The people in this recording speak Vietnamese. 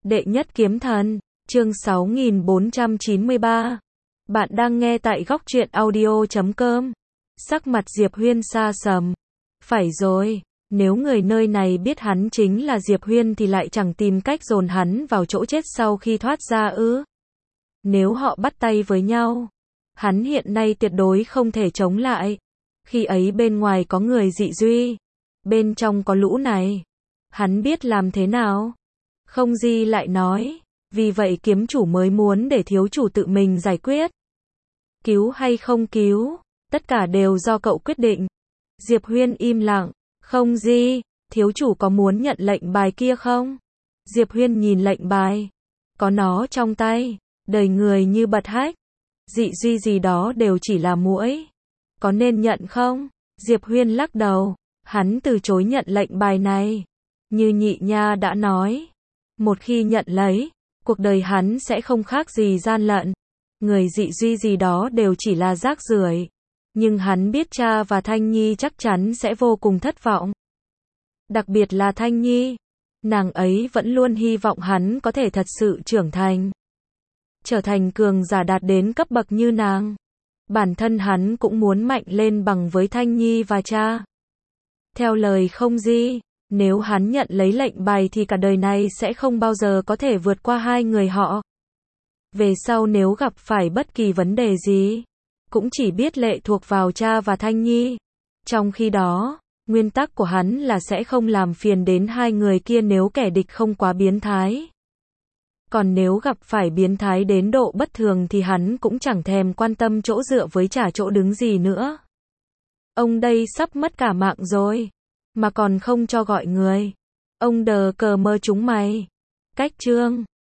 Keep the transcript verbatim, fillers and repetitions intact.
Đệ nhất kiếm thần, chương sáu nghìn bốn trăm chín mươi ba. Bạn đang nghe tại góc truyện audio chấm com. Sắc mặt Diệp Huyên sa sầm. Phải rồi, nếu người nơi này biết hắn chính là Diệp Huyên thì lại chẳng tìm cách dồn hắn vào chỗ chết sau khi thoát ra ư? Nếu họ bắt tay với nhau, hắn hiện nay tuyệt đối không thể chống lại. Khi ấy bên ngoài có người dị duy, bên trong có lũ này, hắn biết làm thế nào? Không Di lại nói, vì vậy kiếm chủ mới muốn để thiếu chủ tự mình giải quyết. Cứu hay không cứu, tất cả đều do cậu quyết định. Diệp Huyên im lặng, không Di, thiếu chủ có muốn nhận lệnh bài kia không? Diệp Huyên nhìn lệnh bài, có nó trong tay, đời người như bật hách. Dị duy gì đó đều chỉ là muỗi. Có nên nhận không? Diệp Huyên lắc đầu, hắn từ chối nhận lệnh bài này. Như Nhị Nha đã nói, một khi nhận lấy, cuộc đời hắn sẽ không khác gì gian lận. Người dị duy gì đó đều chỉ là rác rưởi. Nhưng hắn biết cha và Thanh Nhi chắc chắn sẽ vô cùng thất vọng. Đặc biệt là Thanh Nhi. Nàng ấy vẫn luôn hy vọng hắn có thể thật sự trưởng thành. Trở thành cường giả đạt đến cấp bậc như nàng. Bản thân hắn cũng muốn mạnh lên bằng với Thanh Nhi và cha. Theo lời Không Di, nếu hắn nhận lấy lệnh bài thì cả đời này sẽ không bao giờ có thể vượt qua hai người họ. Về sau nếu gặp phải bất kỳ vấn đề gì, cũng chỉ biết lệ thuộc vào cha và Thanh Nhi. Trong khi đó, nguyên tắc của hắn là sẽ không làm phiền đến hai người kia nếu kẻ địch không quá biến thái. Còn nếu gặp phải biến thái đến độ bất thường thì hắn cũng chẳng thèm quan tâm chỗ dựa với trả chỗ đứng gì nữa. Ông đây sắp mất cả mạng rồi, mà còn không cho gọi người. Ông đờ cờ mơ chúng mày. Cách chương